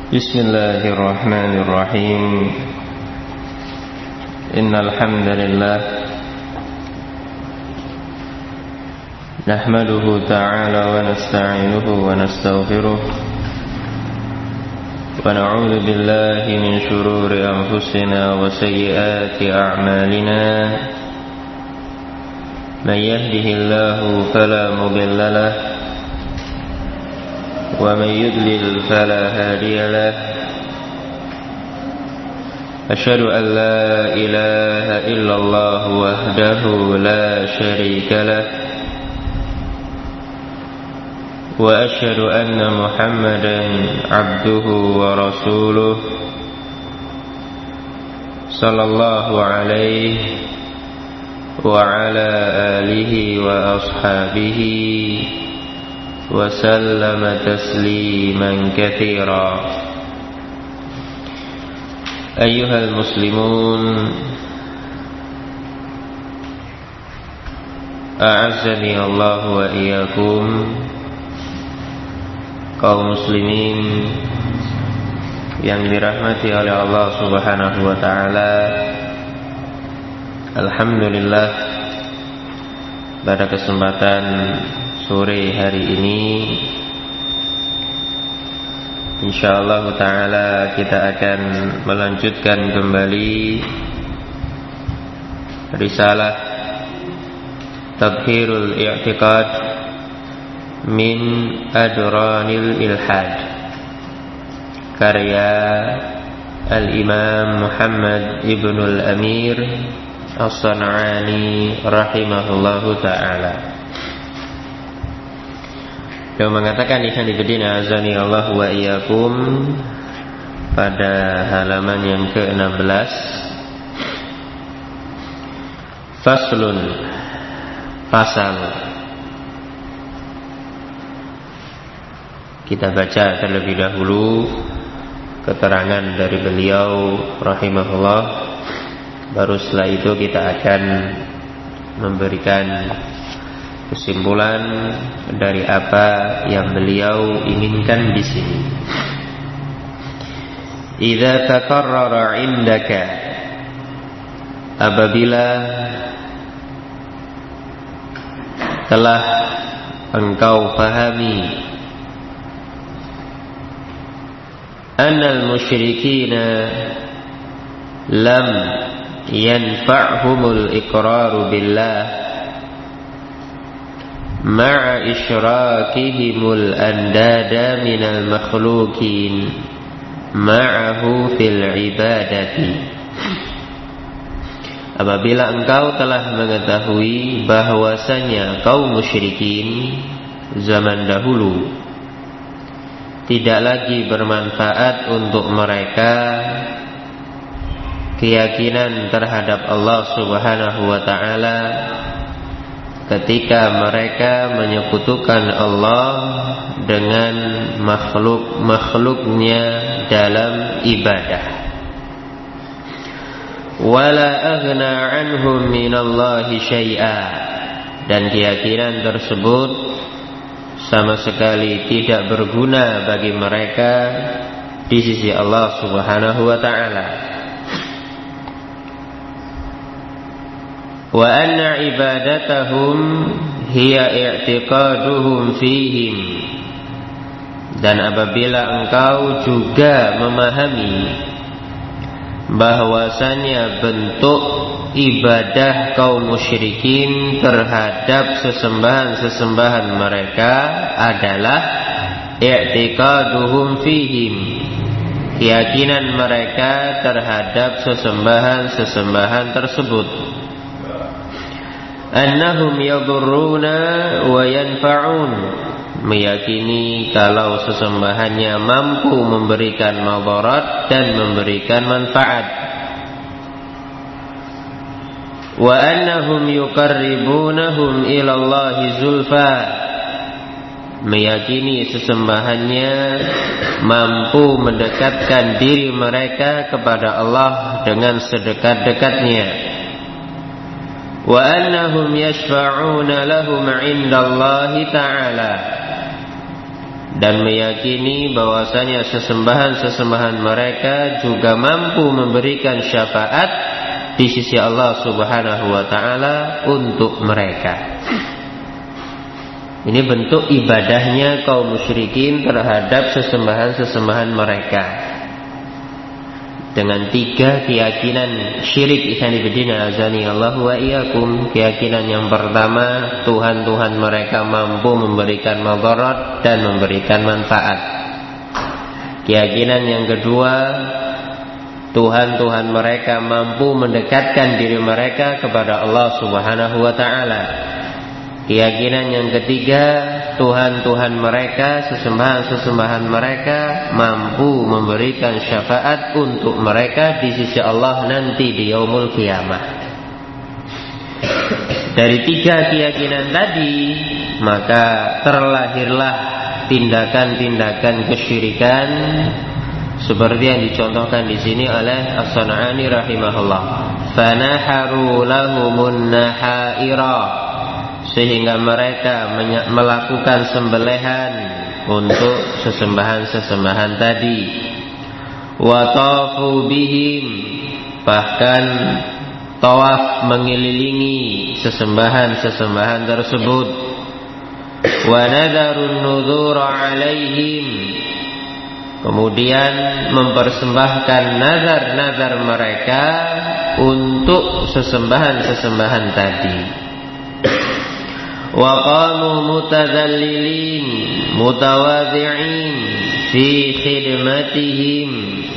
Bismillahirrahmanirrahim. Innal hamdalillah nahmaduhu ta'ala wa nasta'inuhu wa nastaghfiruh wa na'udzu billahi min shururi anfusina wa sayyiati a'malina. Man yahdihillahu fala mudilla lahu ومن يضلل فلا هادي له أشهد أن لا إله إلا الله وحده لا شريك له وأشهد أن محمدا عبده ورسوله صلى الله عليه وعلى آله وأصحابه وسلم تسليما كثيرا. أيها المسلمون أعزني الله وإياكم. Kaum muslimin yang dirahmati oleh Allah Subhanahu wa taala, alhamdulillah pada kesempatan sore hari ini insyaallah ta'ala kita akan melanjutkan kembali risalah Tadhhirul I'tiqad min Adranil Ilhad karya Al-Imam Muhammad Ibnul Amir As-San'ani rahimahullahu ta'ala. Yang mengatakan ikhwan fillah azani Allah wa iyyakum pada halaman yang ke-16, faslun, pasal. Kita baca terlebih dahulu keterangan dari beliau rahimahullah, baru setelah itu kita akan memberikan kesimpulan dari apa yang beliau inginkan di sini. Idza takarrara 'indaka, apabila telah engkau pahami, annal musyrikina lam yanfa'humul iqraru billah ma'a isyrakihimul andada minal makhlukin ma'ahu fil ibadati. Apabila engkau telah mengetahui bahwasanya kaum musyrikin zaman dahulu tidak lagi bermanfaat untuk mereka keyakinan terhadap Allah Subhanahu wa ta'ala ketika mereka menyekutukan Allah dengan makhluk-makhluknya dalam ibadah. Wala aghna anhum minallahi syai'a, dan keyakinan tersebut sama sekali tidak berguna bagi mereka di sisi Allah Subhanahu wa ta'ala. Wa anna ibadatahum hiya i'tiqaduhum fihim, dan apabila engkau juga memahami bahwasanya bentuk ibadah kaum musyrikin terhadap sesembahan-sesembahan mereka adalah i'tiqaduhum fihim, keyakinan mereka terhadap sesembahan-sesembahan tersebut, annahum yadurruna wa yanfa'un, meyakini kalau sesembahannya mampu memberikan madarat dan memberikan manfaat. Wa annahum yuqarribunahum ilallahi zulfa, meyakini sesembahannya mampu mendekatkan diri mereka kepada Allah dengan sedekat-dekatnya. Wa annahum yashfa'una lahum 'indallahi ta'ala, dan meyakini bahwasanya sesembahan-sesembahan mereka juga mampu memberikan syafaat di sisi Allah Subhanahu wa taala untuk mereka. Ini bentuk ibadahnya kaum musyrikin terhadap sesembahan-sesembahan mereka. Dengan 3 keyakinan syirik, ikhwan fillah azani Allah wa iyyakum. Keyakinan yang pertama, Tuhan-Tuhan mereka mampu memberikan madarat dan memberikan manfaat. Keyakinan yang kedua, Tuhan-Tuhan mereka mampu mendekatkan diri mereka kepada Allah Subhanahu wa taala. Keyakinan yang ketiga, Tuhan-Tuhan mereka, sesembahan-sesembahan mereka mampu memberikan syafaat untuk mereka di sisi Allah nanti di yaumul qiyamah. Dari 3 keyakinan tadi, maka terlahirlah tindakan-tindakan kesyirikan seperti yang dicontohkan di sini oleh As-San'ani rahimahullah. Fanaharu lahumun nahaira, sehingga mereka melakukan sembelihan untuk sesembahan-sesembahan tadi. Wa tafu bihim, bahkan tawaf mengelilingi sesembahan-sesembahan tersebut. Wa nadarun nuzura alaihim, kemudian mempersembahkan nazar-nazar mereka untuk sesembahan-sesembahan tadi. Wa qamu mutadzallilin mutawadhi'in fi khidmatihim,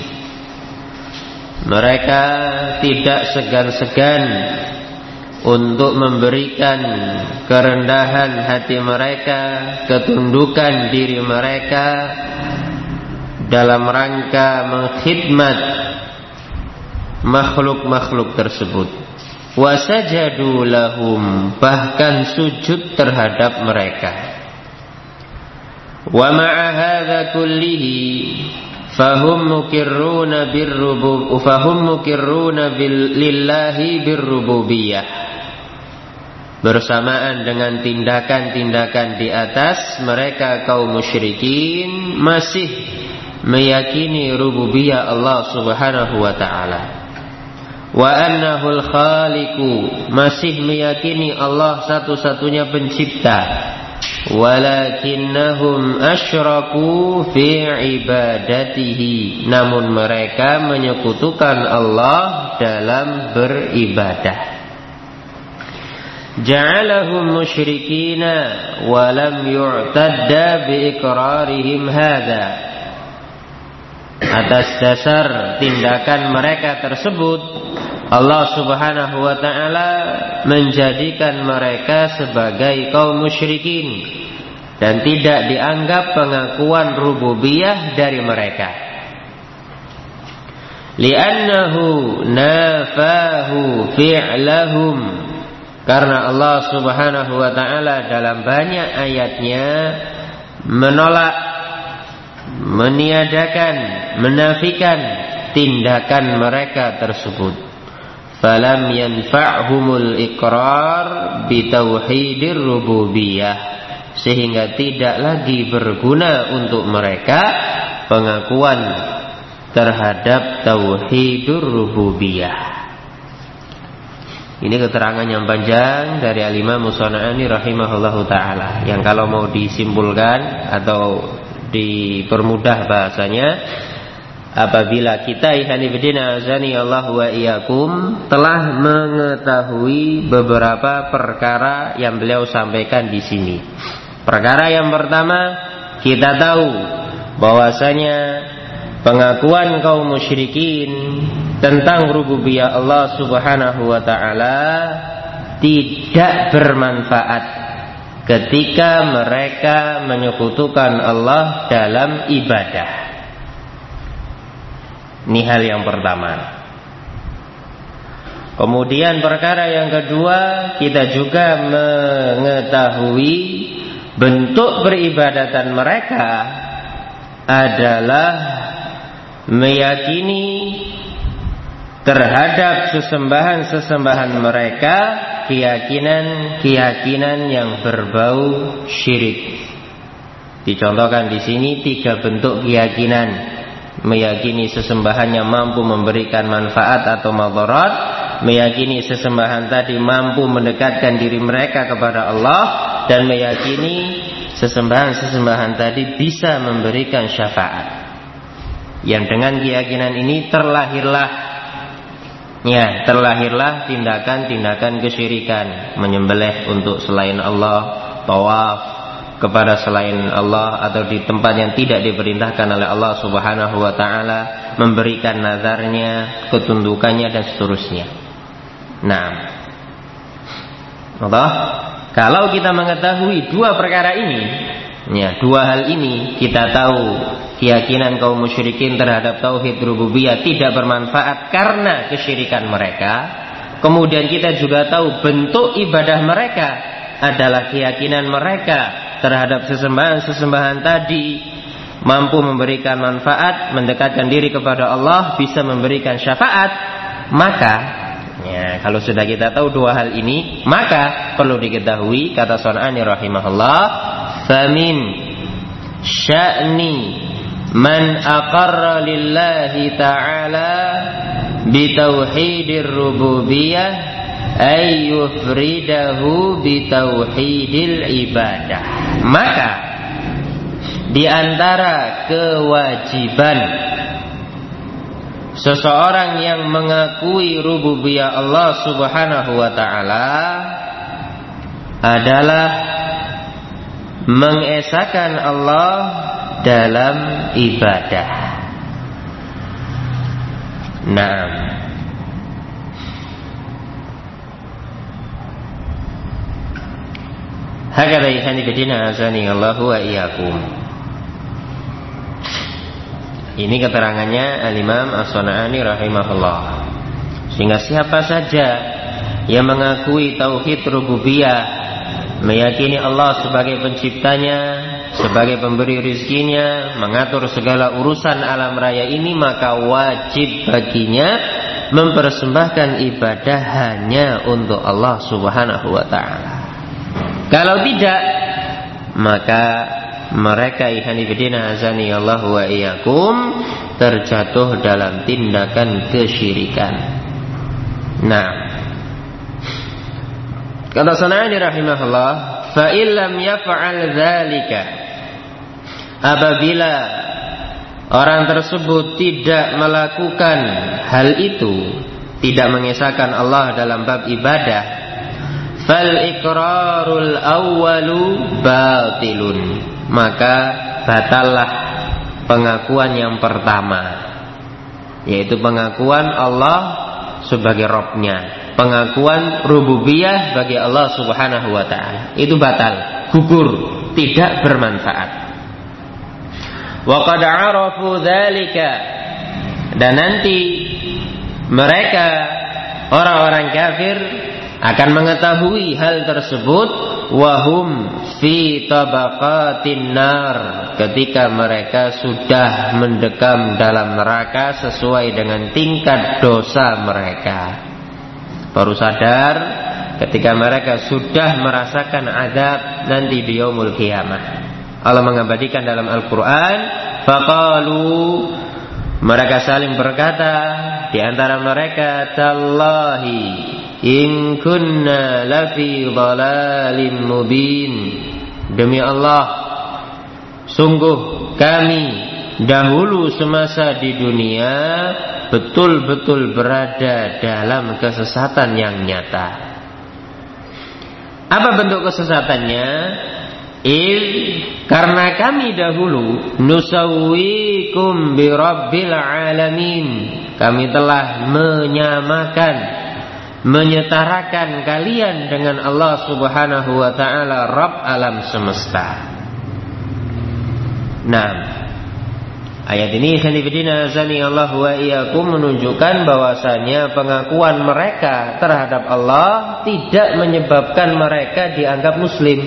mereka tidak segan-segan untuk memberikan kerendahan hati mereka, ketundukan diri mereka dalam rangka mengkhidmat makhluk-makhluk tersebut. Wasajadu lahum, bahkan sujud terhadap mereka. Wa ma'a hadza kullihi fahum muqirruna lillahi birrububiyyah. Bersamaan dengan tindakan-tindakan di atas, mereka kaum musyrikin masih meyakini rububiyah Allah Subhanahu wa taala. Wa annahul khaliqu, masih meyakini Allah satu-satunya pencipta. Walakinnahum asyraku fi ibadatihi, namun mereka menyekutukan Allah dalam beribadah. Ja'alahum musyrikina wa lam yu'tadda bi iqrarihim hadza. Atas dasar tindakan mereka tersebut, Allah Subhanahu wa taala menjadikan mereka sebagai kaum musyrikin dan tidak dianggap pengakuan rububiyah dari mereka. Li'annahu nafahu fi'lahum, karena Allah Subhanahu wa taala dalam banyak ayatnya menolak, meniadakan, menafikan tindakan mereka tersebut. Falam yanfa'humul iqrar bitauhidir rububiyah, sehingga tidak lagi berguna untuk mereka pengakuan terhadap tauhidur rububiyah. Ini keterangan yang panjang dari Al-Imam As-San'ani rahimahullahu ta'ala, yang kalau mau disimpulkan atau dipermudah bahasanya, apabila kita ikhwanifidina azani Allah wa iyyakum telah mengetahui beberapa perkara yang beliau sampaikan di sini. Perkara yang pertama, kita tahu bahwasanya pengakuan kaum musyrikin tentang rububiyah Allah Subhanahu wa taala tidak bermanfaat ketika mereka menyekutukan Allah dalam ibadah. Ini hal yang pertama. Kemudian perkara yang kedua, kita juga mengetahui bentuk peribadatan mereka adalah meyakini terhadap sesembahan-sesembahan mereka keyakinan-keyakinan yang berbau syirik. Dicontohkan di sini 3 bentuk keyakinan. Meyakini sesembahannya mampu memberikan manfaat atau madarat, meyakini sesembahan tadi mampu mendekatkan diri mereka kepada Allah, dan meyakini sesembahan-sesembahan tadi bisa memberikan syafaat. Yang dengan keyakinan ini terlahirlah tindakan-tindakan kesyirikan, menyembelih untuk selain Allah, tawaf kepada selain Allah atau di tempat yang tidak diperintahkan oleh Allah Subhanahu wa taala, memberikan nazarnya, ketundukannya dan seterusnya. Nah, Allah, kalau kita mengetahui 2 perkara ini, 2 hal ini, kita tahu keyakinan kaum musyrikin terhadap tauhid rububiyah tidak bermanfaat karena kesyirikan mereka. Kemudian kita juga tahu bentuk ibadah mereka adalah keyakinan mereka terhadap sesembahan-sesembahan tadi mampu memberikan manfaat, mendekatkan diri kepada Allah, bisa memberikan syafaat. Maka kalau sudah kita tahu 2 hal ini, maka perlu diketahui, kata Sun'ani rahimahullah, famin sya'ni man aqarra lillahi ta'ala bitauhidir rububiyah ay yufridahu bitauhidil ibadah. Maka di antara kewajiban seseorang yang mengakui rububiyah Allah Subhanahu wa taala adalah mengesahkan Allah dalam ibadah. Naam. Hakadha ihani bidina azani Allahu wa iyyakum. Ini keterangannya Al-Imam As-Sun'ani rahimahullah. Sehingga siapa saja yang mengakui tauhid rububiyah, meyakini Allah sebagai penciptanya, sebagai pemberi rizkinya, mengatur segala urusan alam raya ini, maka wajib baginya mempersembahkan ibadah hanya untuk Allah Subhanahu wa ta'ala. Kalau tidak, maka mereka ihanibidina azani Allah wa iyyakum terjatuh dalam tindakan kesyirikan. Nah, kata Sun'ani rahimahullah, fa illam yaf'al dzalika, apabila orang tersebut tidak melakukan hal itu, tidak mengesahkan Allah dalam bab ibadah, fal iqrarul awwalu batilun, maka batallah pengakuan yang pertama, yaitu pengakuan Allah sebagai Rabb-nya, pengakuan rububiyah bagi Allah Subhanahu wa ta'ala. Itu batal, gugur, tidak bermanfaat. Wa qad 'arafu dzalika, dan nanti mereka orang-orang kafir akan mengetahui hal tersebut, wahum fi tabaqatin nar, ketika mereka sudah mendekam dalam neraka sesuai dengan tingkat dosa mereka. Baru sadar ketika mereka sudah merasakan azab nanti di yaumul qiyamah. Allah mengabadikan dalam Al-Quran, faqalu, mereka saling berkata di antara mereka, tallahi in kunna lafi dhalalin mubin, demi Allah, sungguh kami dahulu semasa di dunia betul-betul berada dalam kesesatan yang nyata. Apa bentuk kesesatannya? Karena kami dahulu nusawwikum bi rabbil alamin, kami telah menyamakan, menyetarakan kalian dengan Allah Subhanahu wa ta'ala, Rabb alam semesta. Nah, ayat ini khanifidina azani Allah wa iyyakum menunjukkan bahwasanya pengakuan mereka terhadap Allah tidak menyebabkan mereka dianggap muslim.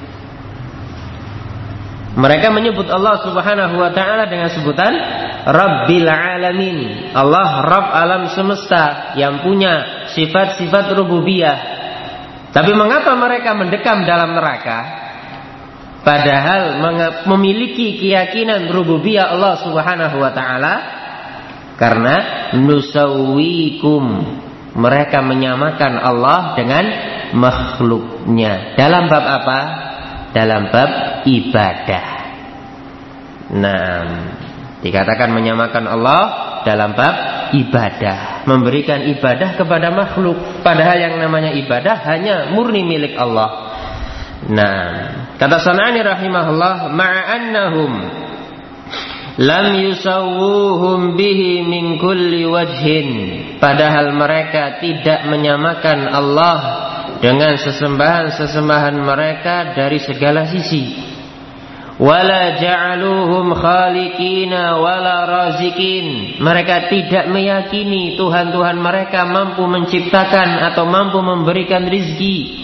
Mereka menyebut Allah Subhanahu wa ta'ala dengan sebutan Rabbil Alamin, Allah Rabb alam semesta yang punya sifat-sifat rububiyah. Tapi mengapa mereka mendekam dalam neraka? padahal memiliki keyakinan rububiyah Allah Subhanahu wa taala? Karena nusawwikum, mereka menyamakan Allah dengan makhluknya. Dalam bab apa? Dalam bab ibadah. Nah, dikatakan menyamakan Allah dalam bab ibadah, memberikan ibadah kepada makhluk, padahal yang namanya ibadah hanya murni milik Allah. Nah, kata San'ani rahimahullah, ma'annahum lam yusawwuhum bihi min kulli wajhin, padahal mereka tidak menyamakan Allah dengan sesembahan-sesembahan mereka dari segala sisi. Wala ja'aluhum khaliqina wala razikin, mereka tidak meyakini Tuhan-Tuhan mereka mampu menciptakan atau mampu memberikan rizki.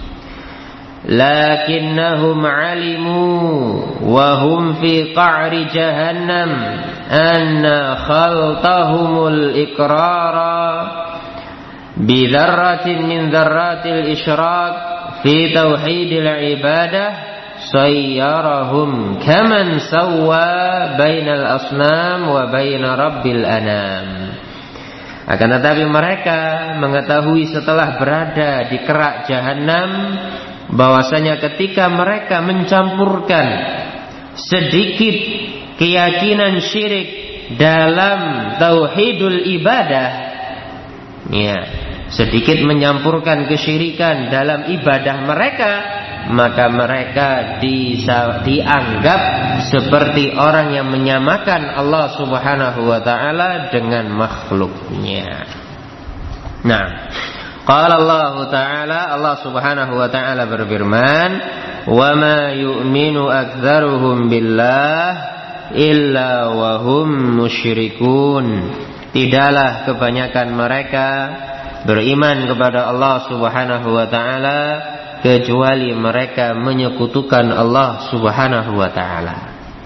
Lakinnahum alimu wa hum fi qa'ri jahannam anna khaltahumul iqrara bidharratin min dharratil isyrak fi tauhidil ibadah sayyarahum kaman sawwa bainal asnam wa baina rabbil anam. Akan tetapi mereka mengetahui setelah berada di kerak jahanam bahwasanya ketika mereka mencampurkan sedikit keyakinan syirik dalam tauhidul ibadah, ya, sedikit menyampurkan kesyirikan dalam ibadah mereka, maka mereka dianggap seperti orang yang menyamakan Allah Subhanahu wa taala dengan makhluknya. Nah, qala Allah taala, Allah Subhanahu wa taala berfirman, "Wa ma yu'minu aktsaruhum billah illa wa hum musyrikun." Tidaklah kebanyakan mereka beriman kepada Allah Subhanahu wa taala kecuali mereka menyekutukan Allah Subhanahu wa taala.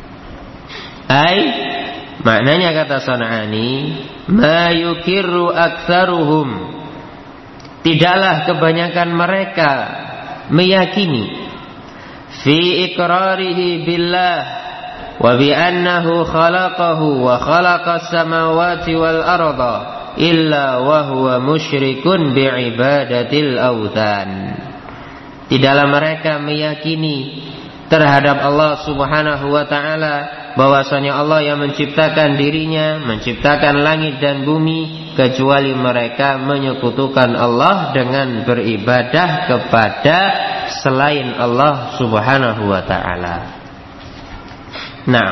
Maknanya kata San'ani, ma yukirru aktsaruhum, tidaklah kebanyakan mereka meyakini fi iqrarihi billah wa bi annahu khalaqahu wa khalaqas samawati wal arda illa wa huwa musyrikun bi ibadatil awthan. Tidaklah mereka meyakini terhadap Allah Subhanahu wa taala bahwasanya Allah yang menciptakan dirinya, menciptakan langit dan bumi, kecuali mereka menyekutukan Allah dengan beribadah kepada selain Allah Subhanahu wa taala. Nah,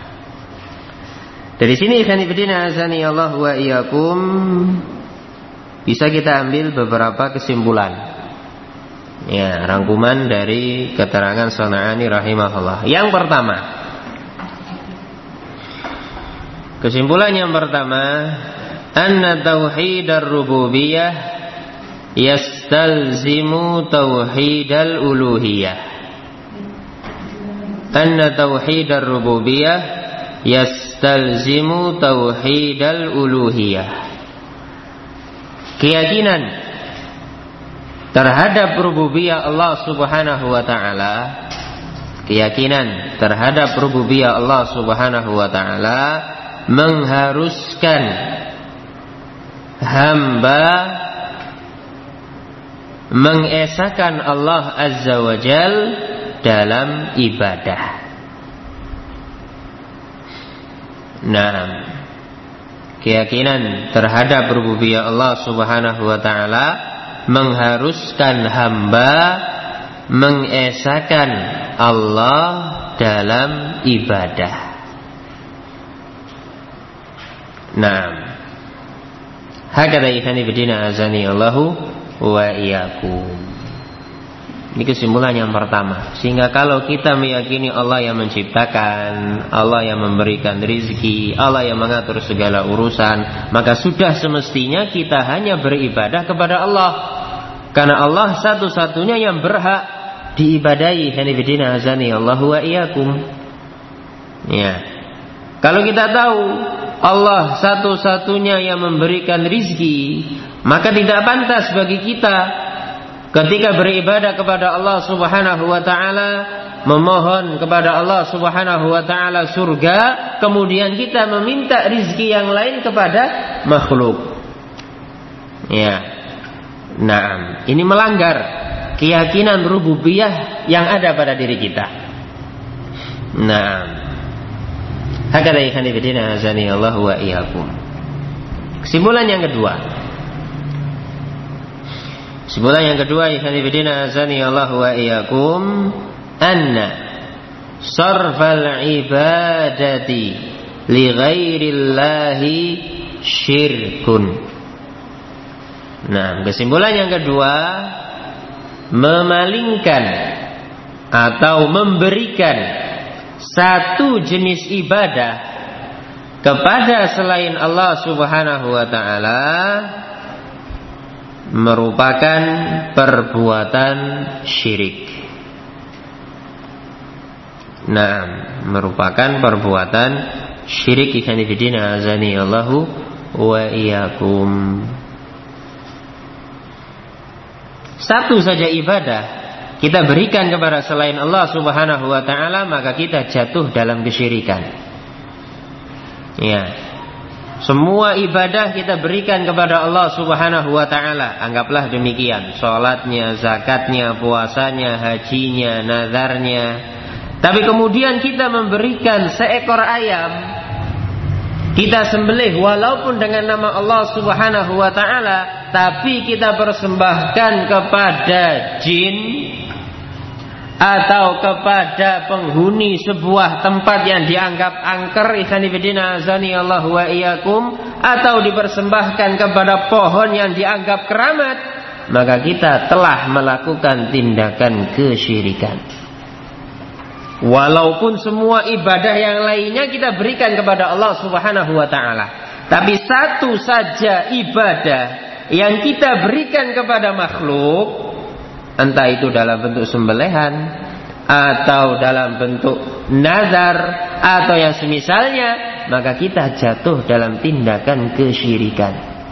dari sini ikhwan fillah azani Allah wa iyyakum, bisa kita ambil beberapa kesimpulan. Ya, rangkuman dari keterangan San'ani rahimahullah. Yang pertama, kesimpulan yang pertama, anna tauhidar rububiyah yastalzimu tauhidal uluhiyah. Anna tauhidar rububiyah yastalzimu tauhidal uluhiyah. Keyakinan terhadap rububiyah Allah Subhanahu wa taala, keyakinan terhadap rububiyah Allah Subhanahu wa taala mengharuskan hamba mengesahkan Allah Azza wa Jal dalam ibadah. Nah, keyakinan terhadap rububiyah Allah Subhanahu wa taala mengharuskan hamba mengesahkan Allah dalam ibadah. Nah, hakadha ikhwani bidina azani Allahu wa iyyakum. Ini kesimpulan yang pertama. Sehingga kalau kita meyakini Allah yang menciptakan, Allah yang memberikan rizki, Allah yang mengatur segala urusan, maka sudah semestinya kita hanya beribadah kepada Allah. Karena Allah satu-satunya yang berhak diibadahi. Hanifidina azani Allahu wa iyyakum. Ya. Kalau kita tahu Allah satu-satunya yang memberikan rizki, maka tidak pantas bagi kita ketika beribadah kepada Allah Subhanahu wa ta'ala memohon kepada Allah Subhanahu wa taala surga, kemudian kita meminta rizki yang lain kepada makhluk. Ya. Nah, ini melanggar keyakinan rububiyah yang ada pada diri kita. Nah, hakada ikhwan fillah azani Allah wa iyyakum. Kesimpulan yang kedua. Kesimpulan yang kedua, ikhwan fillah azani Allah wa iyyakum, anna sarfal ibadati li ghairillahi syirkun. Nah, kesimpulan yang kedua, memalingkan atau memberikan satu jenis ibadah kepada selain Allah Subhanahu wa taala merupakan perbuatan syirik. Nah, merupakan perbuatan syirik. Ikhwan fillah azani Allahu wa iyyakum. Satu saja ibadah kita berikan kepada selain Allah Subhanahu wa taala, maka kita jatuh dalam kesyirikan. Ya. Semua ibadah kita berikan kepada Allah Subhanahu wa taala. Anggaplah demikian, salatnya, zakatnya, puasanya, hajinya, nazarnya. Tapi kemudian kita memberikan seekor ayam, kita sembelih walaupun dengan nama Allah Subhanahu wa taala, tapi kita persembahkan kepada jin atau kepada penghuni sebuah tempat yang dianggap angker, ikhwan fillah azani Allah wa iyyakum, atau dipersembahkan kepada pohon yang dianggap keramat, maka kita telah melakukan tindakan kesyirikan. Walaupun semua ibadah yang lainnya kita berikan kepada Allah Subhanahu wa taala, tapi satu saja ibadah yang kita berikan kepada makhluk, entah itu dalam bentuk sembelihan atau dalam bentuk nazar atau yang semisalnya, maka kita jatuh dalam tindakan kesyirikan.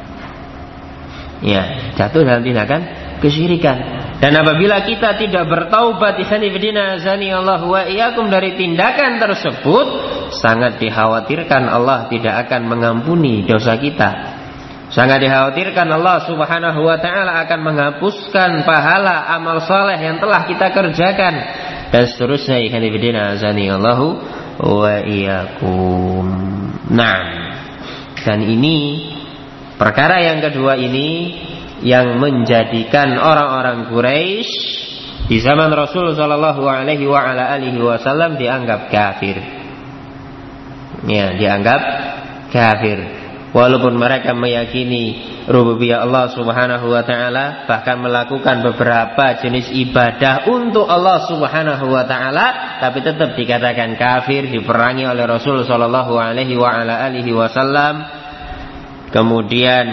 Ya, jatuh dalam tindakan kesyirikan. Dan apabila kita tidak bertaubat, ikhwan fillah azani Allah wa iyyakum, dari tindakan tersebut, sangat dikhawatirkan Allah tidak akan mengampuni dosa kita. Sangat dikhawatirkan Allah Subhanahu wa taala akan menghapuskan pahala amal saleh yang telah kita kerjakan, dan seterusnya. Ikhwan fillah azani Allahu wa iyyakum. Nah, dan ini perkara yang kedua ini yang menjadikan orang-orang Quraisy di zaman Rasul sallallahu alaihi wa ala alihi wasallam dianggap kafir. Ya, dianggap kafir. Walaupun mereka meyakini rububiyah Allah Subhanahu wa taala, bahkan melakukan beberapa jenis ibadah untuk Allah Subhanahu wa taala, tapi tetap dikatakan kafir, diperangi oleh Rasul sallallahu alaihi wa ala alihi wasallam. Kemudian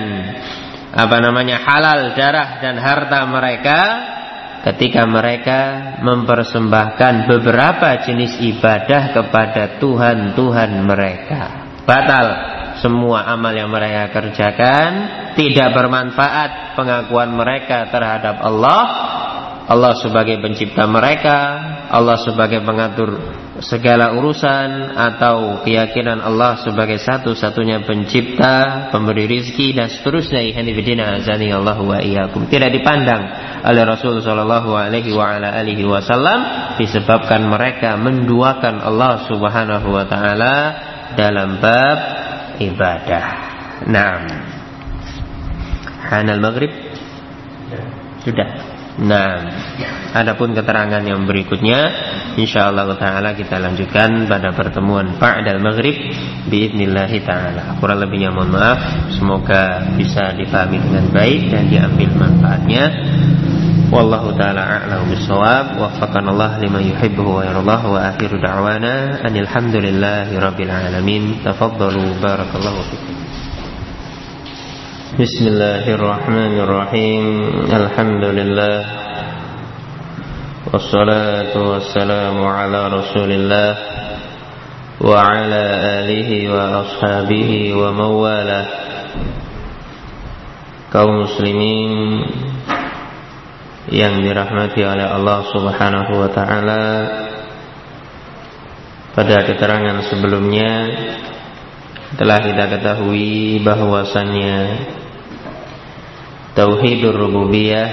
halal darah dan harta mereka ketika mereka mempersembahkan beberapa jenis ibadah kepada Tuhan-Tuhan mereka. Batal semua amal yang mereka kerjakan, tidak bermanfaat pengakuan mereka terhadap Allah, Allah sebagai pencipta mereka, Allah sebagai pengatur segala urusan, atau keyakinan Allah sebagai satu-satunya pencipta, pemberi rizki, dan seterusnya. Ikhwanifidina azani Allah wa iyyakum. Tidak dipandang oleh Rasul sallallahu alaihi wa ala alihi wasallam, disebabkan mereka menduakan Allah Subhanahu wa taala dalam bab ibadah. Naam. Hanal maghrib sudah. Nah, adapun keterangan yang berikutnya insyaallah taala kita lanjutkan pada pertemuan ba'dal maghrib biidznillah taala. Kurang lebihnya mohon maaf, semoga bisa dipahami dengan baik dan diambil manfaatnya. Wallahu taala a'lam bissawab. Waffaqanallah liman yuhibbu wa yardah. Wa akhiru da'wana anil hamdulillahi rabbil alamin. Tafaddalu barakallahu fikum. Bismillahirrahmanirrahim. Alhamdulillah. Wassalatu wassalamu ala Rasulillah wa ala alihi wa ashabihi wa mawalah. Kaum muslimin yang dirahmati oleh Allah Subhanahu wa taala, Pada keterangan sebelumnya telah kita ketahui bahwasannya tauhidur rububiyah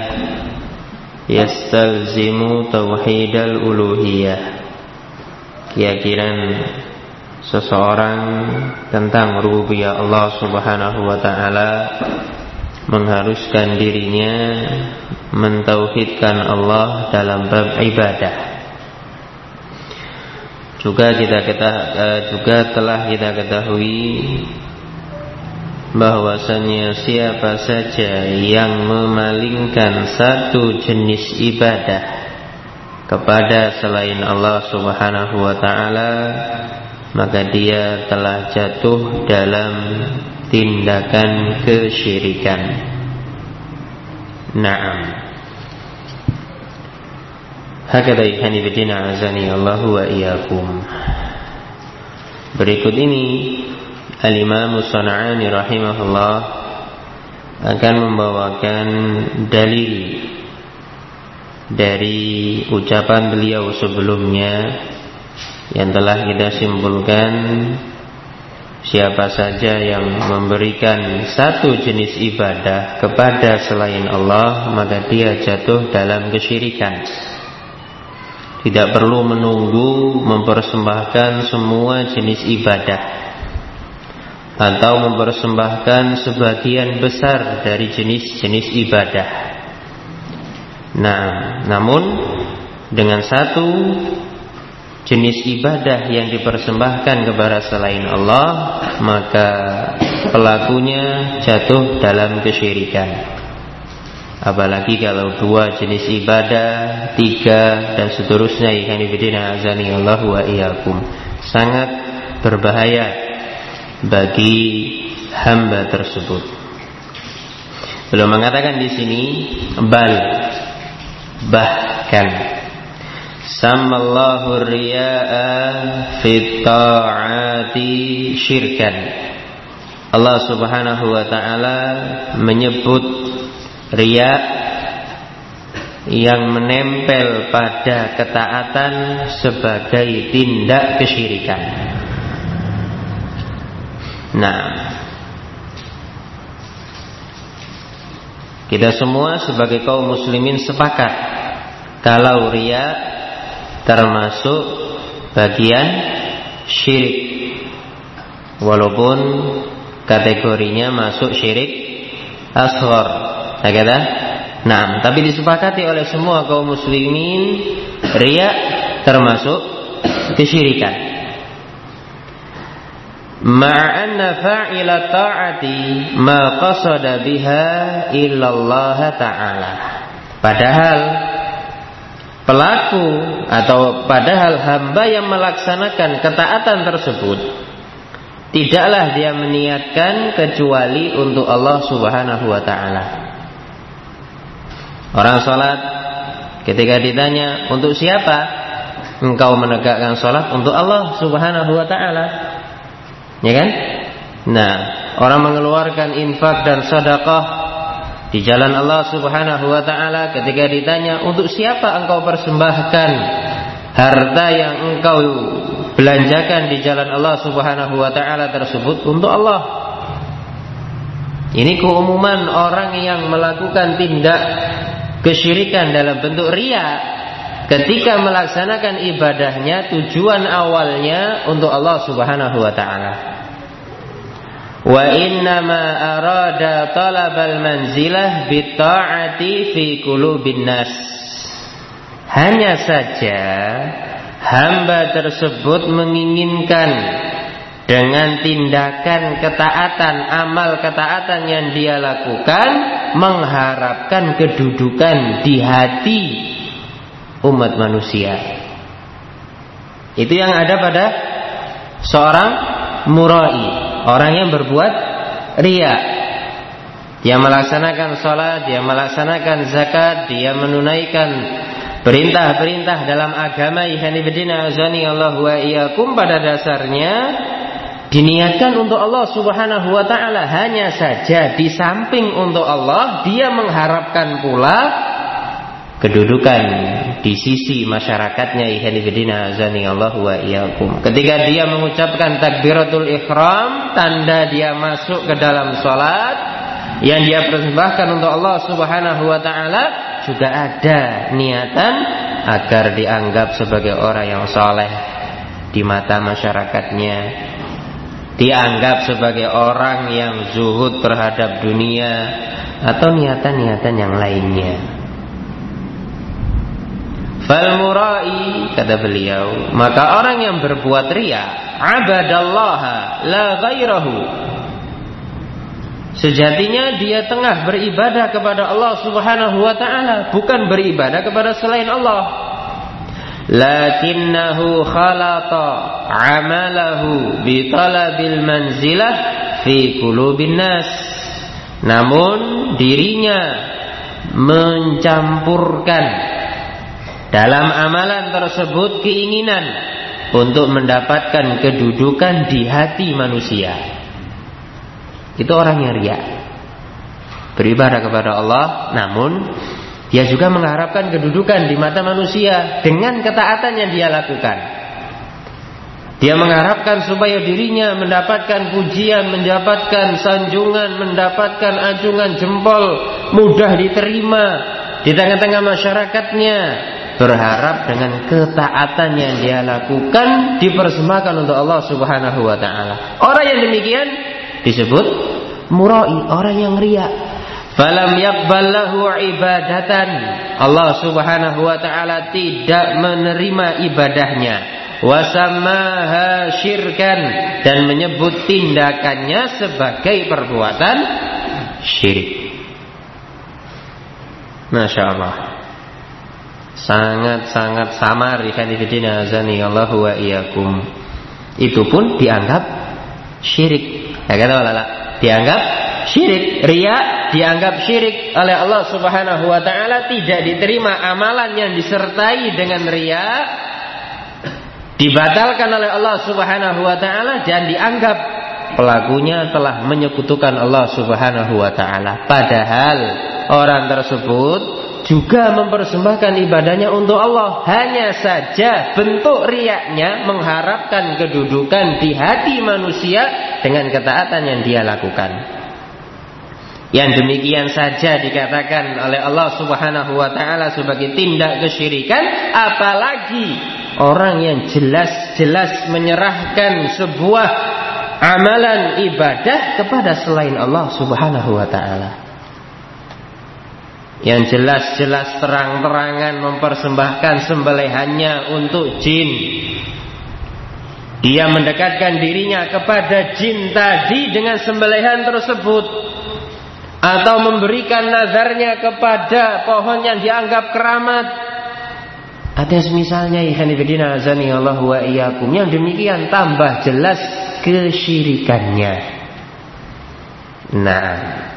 yastalzimu tauhidal uluhiyah. Keyakinan seseorang tentang rububiyah Allah Subhanahu wa taala mengharuskan dirinya mentauhidkan Allah dalam bab ibadah. Juga telah kita ketahui bahwasannya siapa saja yang memalingkan satu jenis ibadah kepada selain Allah Subhanahu wa taala, maka dia telah jatuh dalam tindakan kesyirikan. Naam. Hakadha ikhwani bidin azani Allah wa iyyakum. Berikut ini Al-Imam As-San'ani rahimahullah akan membawakan dalil dari ucapan beliau sebelumnya yang telah kita simpulkan, siapa saja yang memberikan satu jenis ibadah kepada selain Allah, maka dia jatuh dalam kesyirikan. Tidak perlu menunggu mempersembahkan semua jenis ibadah atau mempersembahkan sebagian besar dari jenis-jenis ibadah. Nah, namun dengan satu jenis ibadah yang dipersembahkan kepada selain Allah, maka pelakunya jatuh dalam kesyirikan. Apalagi kalau dua jenis ibadah, tiga dan seterusnya, ikhwan fillah azani Allah wa iyyakum, sangat berbahaya bagi hamba tersebut. Belum mengatakan di sini bahkan sammallahu riya'a fit ta'ati syirkan. Allah Subhanahu wa taala menyebut riya yang menempel pada ketaatan sebagai tindak kesyirikan. Nah, kita semua sebagai kaum muslimin sepakat kalau riya termasuk bagian syirik, walaupun kategorinya masuk syirik asghar. Nah, tapi disepakati oleh semua kaum muslimin, riya termasuk kesyirikan. Ma'anna fa'ila ta'ati ma qasada biha illallah ta'ala. Padahal pelaku atau padahal hamba yang melaksanakan ketaatan tersebut tidaklah dia meniatkan kecuali untuk Allah Subhanahu wa taala. Orang sholat, ketika ditanya untuk siapa engkau menegakkan sholat, untuk Allah Subhanahu wa ta'ala, ya kan? Nah, orang mengeluarkan infak dan sedekah di jalan Allah Subhanahu wa ta'ala, ketika ditanya untuk siapa engkau persembahkan harta yang engkau belanjakan di jalan Allah Subhanahu wa ta'ala tersebut, untuk Allah. Ini keumuman orang yang melakukan tindak kesyirikan dalam bentuk riya, ketika melaksanakan ibadahnya tujuan awalnya untuk Allah Subhanahu wa ta'ala. Wa innama arada talabal manzilah bitta'ati fi qulubin nas. Hanya saja hamba tersebut menginginkan dengan tindakan ketaatan, amal ketaatan yang dia lakukan, mengharapkan kedudukan di hati umat manusia. Itu yang ada pada seorang murai, orang yang berbuat riya. Dia melaksanakan sholat, dia melaksanakan zakat, dia menunaikan perintah-perintah dalam agama, ikhwanifidina azani Allah wa iyyakum, pada dasarnya diniatkan untuk Allah Subhanahu wa ta'ala. Hanya saja di samping untuk Allah, dia mengharapkan pula kedudukan di sisi masyarakatnya. Ikhwanifidina azani Allah wa iyyakum. Ketika dia mengucapkan takbiratul ihram, tanda dia masuk ke dalam salat yang dia persembahkan untuk Allah Subhanahu wa taala, juga ada niatan agar dianggap sebagai orang yang saleh di mata masyarakatnya, dianggap sebagai orang yang zuhud terhadap dunia, atau niatan-niatan yang lainnya. Fal murai, kata beliau, maka orang yang berbuat riya, abadallaha la ghairahu, sejatinya dia tengah beribadah kepada Allah Subhanahu wa taala, bukan beribadah kepada selain Allah. Lakinnahu khalata amalahu bi talabil manzilah fi qulubin nas. Namun dirinya mencampurkan dalam amalan tersebut keinginan untuk mendapatkan kedudukan di hati manusia. Itu orang yang riya, beribadah kepada Allah, namun dia juga mengharapkan kedudukan di mata manusia dengan ketaatan yang dia lakukan. Dia mengharapkan supaya dirinya mendapatkan pujian, mendapatkan sanjungan, mendapatkan acungan jempol, mudah diterima di tengah-tengah masyarakatnya. Berharap dengan ketaatan yang dia lakukan dipersembahkan untuk Allah Subhanahu wa taala. Orang yang demikian disebut murai, orang yang riya. Falam yaqbal lahu ibadatan, Allah Subhanahu wa taala tidak menerima ibadahnya. Wasammaha syirkan, dan menyebut tindakannya sebagai perbuatan syirik. Masya Allah, sangat-sangat samar. Ikhwanifidina azani Allah wa iyyakum. Itu pun dianggap syirik. Ya kata Allah, dianggap syirik. Riya dianggap syirik oleh Allah Subhanahu wa taala, tidak diterima amalan yang disertai dengan riya, dibatalkan oleh Allah Subhanahu wa taala, dan dianggap pelakunya telah menyekutukan Allah Subhanahu wa taala. Padahal orang tersebut juga mempersembahkan ibadahnya untuk Allah, hanya saja bentuk riyaknya mengharapkan kedudukan di hati manusia dengan ketaatan yang dia lakukan. Yang demikian saja dikatakan oleh Allah Subhanahu wa taala sebagai tindak kesyirikan, apalagi orang yang jelas-jelas menyerahkan sebuah amalan ibadah kepada selain Allah Subhanahu wa taala. Yang jelas-jelas terang-terangan mempersembahkan sembelihannya untuk jin. Dia mendekatkan dirinya kepada jin tadi dengan sembelihan tersebut, atau memberikan nazarnya kepada pohon yang dianggap keramat. Ada misalnya ikhwanifidina azani Allah wa iyyakum, yang demikian tambah jelas kesyirikannya. Nah,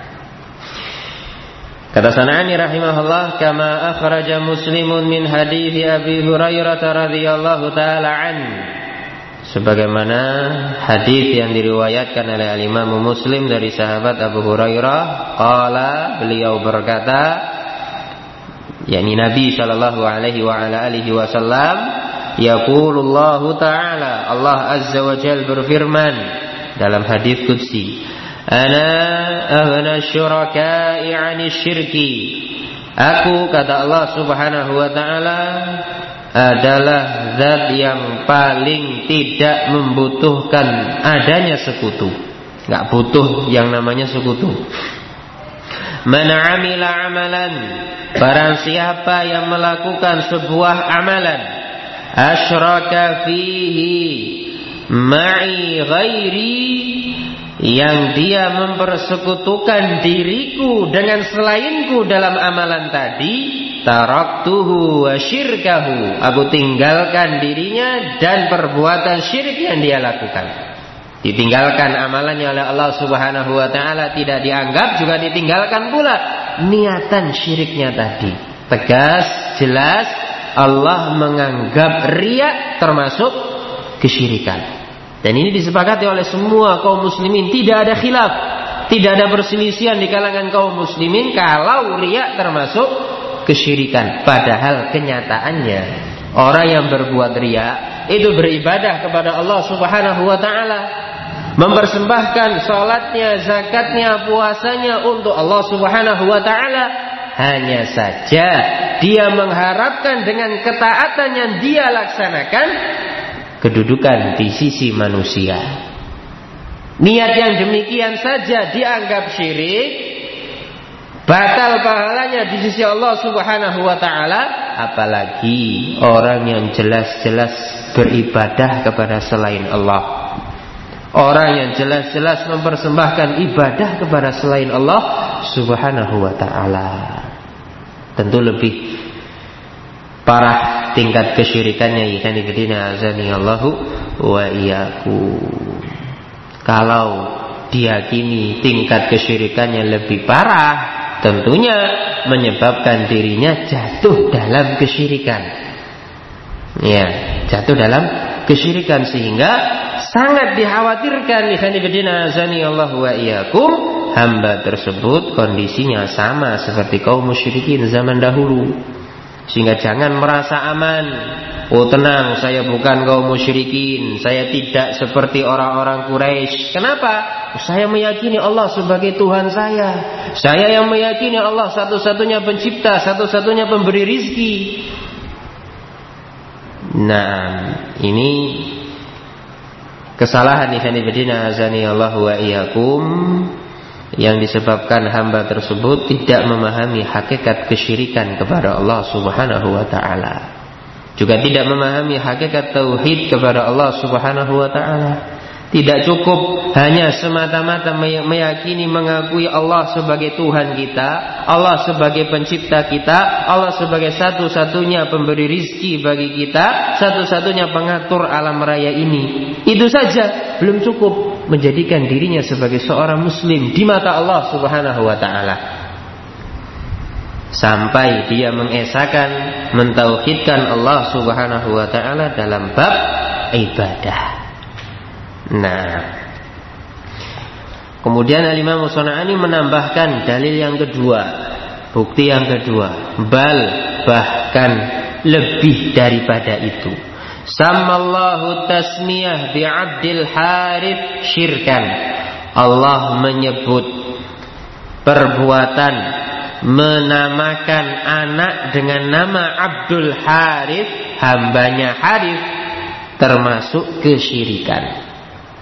kata Sana'ani rahimahullah, kama akhraja Muslimun min hadithi Abi Hurairah radhiyallahu taala an, sebagaimana hadis yang diriwayatkan oleh Imam Muslim dari sahabat Abu Hurairah, qala, beliau berkata, yakni Nabi sallallahu alaihi wa ala alihi wasallam, yaqulullahu ta'ala, Allah azza wa jalla berfirman dalam hadis qudsi, ana aghna syuraka'i 'ani syirki, aku, kata Allah Subhanahu wa taala, adalah zat yang paling tidak membutuhkan adanya sekutu. Enggak butuh yang namanya sekutu. Man 'amila 'amalan, barang siapa yang melakukan sebuah amalan, asyraka fihi ma'i ghairi, yang dia mempersekutukan diriku dengan selainku dalam amalan tadi, taraktuhu wa syirkahu, aku tinggalkan dirinya dan perbuatan syirik yang dia lakukan. Ditinggalkan amalannya oleh Allah Subhanahu wa taala, tidak dianggap, juga ditinggalkan pula niatan syiriknya tadi. Tegas, jelas, Allah menganggap riya termasuk kesyirikan. Dan ini disepakati oleh semua kaum muslimin, tidak ada khilaf, tidak ada perselisihan di kalangan kaum muslimin kalau riya termasuk kesyirikan. Padahal kenyataannya orang yang berbuat riya itu beribadah kepada Allah Subhanahu wa ta'ala, mempersembahkan salatnya, zakatnya, puasanya untuk Allah Subhanahu wa ta'ala. Hanya saja dia mengharapkan dengan ketaatan yang dia laksanakan kedudukan di sisi manusia. Niat yang demikian saja dianggap syirik, batal pahalanya di sisi Allah Subhanahu wa ta'ala. Apalagi orang yang jelas-jelas beribadah kepada selain Allah, orang yang jelas-jelas mempersembahkan ibadah kepada selain Allah Subhanahu wa ta'ala. Tentu lebih parah tingkat kesyirikannya. Ikhwani fillah azani Allahu wa iyyakum. Kalau diyakini tingkat kesyirikannya lebih parah, tentunya menyebabkan dirinya jatuh dalam kesyirikan. Ya, jatuh dalam kesyirikan, sehingga sangat dikhawatirkan ikhwan fillah azani Allahu wa iyyakum, hamba tersebut kondisinya sama seperti kaum musyrikin zaman dahulu. Sehingga jangan merasa aman. Oh tenang, saya bukan kaum musyrikin, saya tidak seperti orang-orang Quraisy. Kenapa? Saya meyakini Allah sebagai Tuhan saya yang meyakini Allah satu-satunya pencipta, satu-satunya pemberi rizki. Nah, ini kesalahan ikhwan fillah azani Allah wa iyyakum, yang disebabkan hamba tersebut tidak memahami hakikat kesyirikan kepada Allah Subhanahu wa ta'ala, juga tidak memahami hakikat tauhid kepada Allah Subhanahu wa ta'ala. Tidak cukup hanya semata-mata meyakini, mengakui Allah sebagai Tuhan kita, Allah sebagai pencipta kita, Allah sebagai satu-satunya pemberi rizki bagi kita, satu-satunya pengatur alam raya ini. Itu saja belum cukup menjadikan dirinya sebagai seorang muslim di mata Allah Subhanahu wa ta'ala. Sampai dia mengesahkan, mentauhidkan Allah Subhanahu wa ta'ala dalam bab ibadah. Nah, kemudian Al-Imam As-San'ani menambahkan dalil yang kedua, bukti yang kedua, bahkan lebih daripada itu. Sammallahu tasmiyah bi'abdil harith syirkan. Allah menyebut perbuatan menamakan anak dengan nama Abdul Harith, hambanya Harith, termasuk kesyirikan.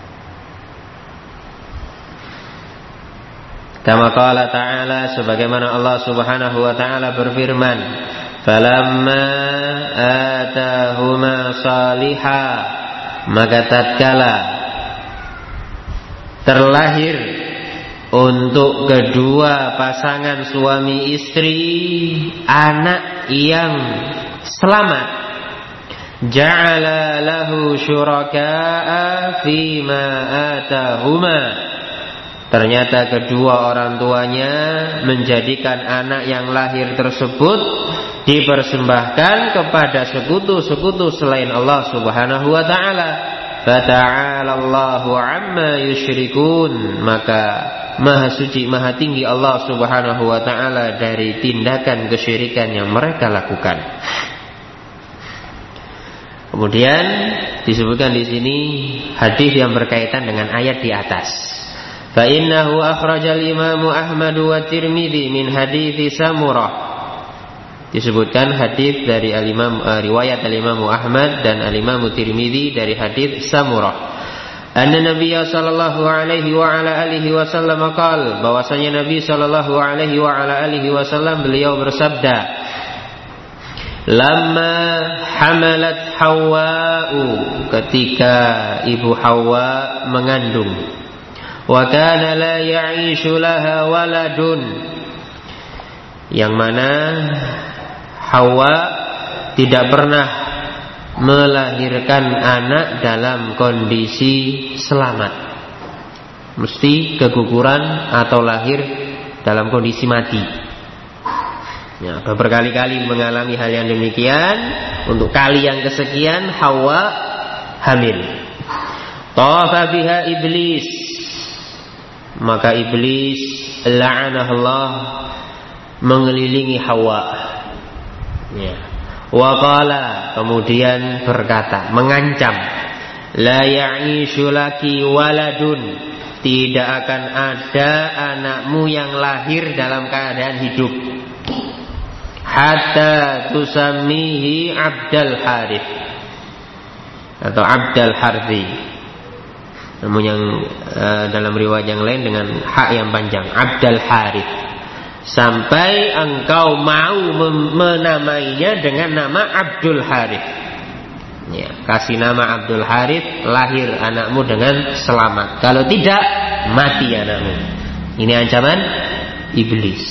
Kama qala ta'ala, sebagaimana Allah Subhanahu wa ta'ala berfirman, falamma atahuma saliha, maka tatkala terlahir untuk kedua pasangan suami istri anak yang selamat, ja'ala lahu syuraka'a fima atahuma, ternyata kedua orang tuanya menjadikan anak yang lahir tersebut dipersembahkan kepada sekutu-sekutu selain Allah Subhanahu wa ta'ala. Fata'alallahu amma yusyrikun, maka maha suci, maha tinggi Allah Subhanahu wa ta'ala dari tindakan kesyirikan yang mereka lakukan. Kemudian disebutkan di sini hadis yang berkaitan dengan ayat di atas. Fa innahu akhrajal Imam Ahmad wa Tirmidzi min hadits Samurah. Disebutkan hadis dari riwayat Al-Imam Ahmad dan Al-Imam Tirmidzi dari hadis Samurah. Anna Nabiy sallallahu alaihi wa ala alihi wasallam qaal, bahwasanya Nabi sallallahu alaihi wa ala alihi wasallam beliau bersabda, lamma hamalat Hawwa'u, ketika ibu Hawa mengandung, wa kana la ya'ishu laha waladun, yang mana Hawa tidak pernah melahirkan anak dalam kondisi selamat, mesti keguguran atau lahir dalam kondisi mati. Ya, berkali-kali mengalami hal yang demikian. Untuk kali yang kesekian Hawa hamil. Tawafa biha iblis, maka iblis la'anahullah mengelilingi Hawa, Ya. Wa qala, kemudian berkata, mengancam, la ya'ishu laki waladun, tidak akan ada anakmu yang lahir dalam keadaan hidup, hatta tusammihi Abdul Harith atau Abdul Harthi. Namun yang dalam riwayat yang lain dengan hak yang panjang, Abdul Harith, sampai engkau mau menamainya dengan nama Abdul Harith. Ya, kasih nama Abdul Harith, lahir anakmu dengan selamat. Kalau tidak, mati anakmu. Ini ancaman iblis.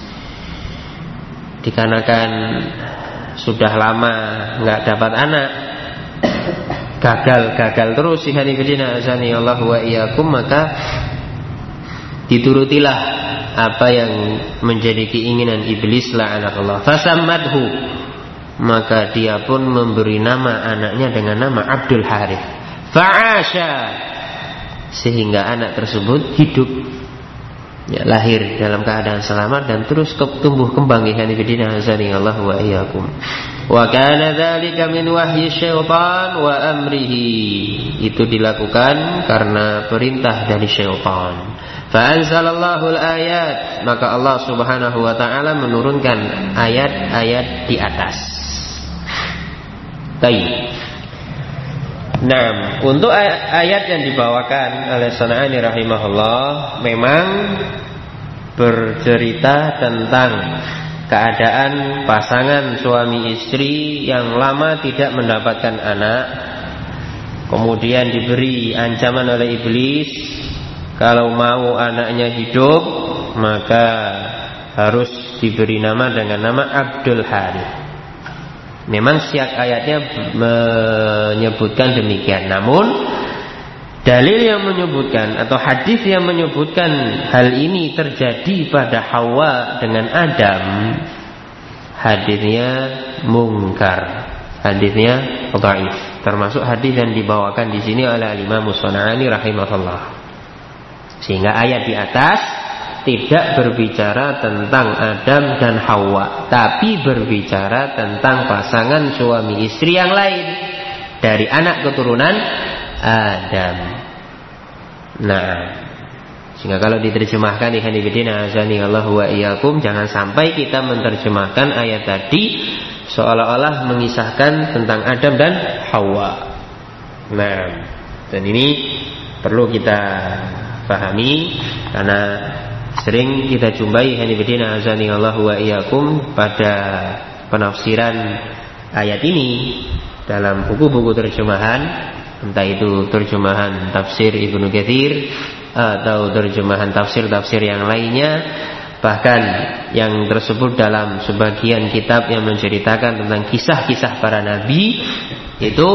Dikarenakan sudah lama nggak dapat anak, gagal terus, ikhwanifidina azani Allah wa iyyakum, maka diturutilah apa yang menjadi keinginan iblis, la'anatullah. Fasammadhu, maka dia pun memberi nama anaknya dengan nama Abdul Harith. Fa'asha, sehingga anak tersebut hidup, ya, lahir dalam keadaan selamat dan terus tumbuh kembang, ikhwanifidina azani Allah wa iyyakum. Wa kana dzalika min wahyi syaitan wa amrihi, itu dilakukan karena perintah dari syaitan. Fa anzalallahu al-ayat, maka Allah Subhanahu wa taala menurunkan ayat-ayat di atas. Baik. Nah, untuk ayat yang dibawakan oleh Sana'ani rahimahullah memang bercerita tentang keadaan pasangan suami istri yang lama tidak mendapatkan anak, kemudian diberi ancaman oleh iblis, kalau mau anaknya hidup maka harus diberi nama dengan nama Abdul Harith. Memang siak ayatnya menyebutkan demikian, namun dalil yang menyebutkan atau hadis yang menyebutkan hal ini terjadi pada Hawa dengan Adam, hadisnya mungkar, hadisnya dhaif, termasuk hadis yang dibawakan di sini oleh Imam Sana'ani rahimahullah. Sehingga ayat di atas tidak berbicara tentang Adam dan Hawa, tapi berbicara tentang pasangan suami istri yang lain dari anak keturunan Adam. Nah, sehingga kalau diterjemahkan ikhwanifidina azani Allah wa iyyakum, jangan sampai kita menerjemahkan ayat tadi seolah-olah mengisahkan tentang Adam dan Hawa. Nah, dan ini perlu kita pahami karena sering kita jumpai ikhwanifidina azani Allah wa iyyakum pada penafsiran ayat ini dalam buku-buku terjemahan, entah itu terjemahan tafsir Ibnu Katsir atau terjemahan tafsir-tafsir yang lainnya, bahkan yang tersebut dalam sebagian kitab yang menceritakan tentang kisah-kisah para nabi, itu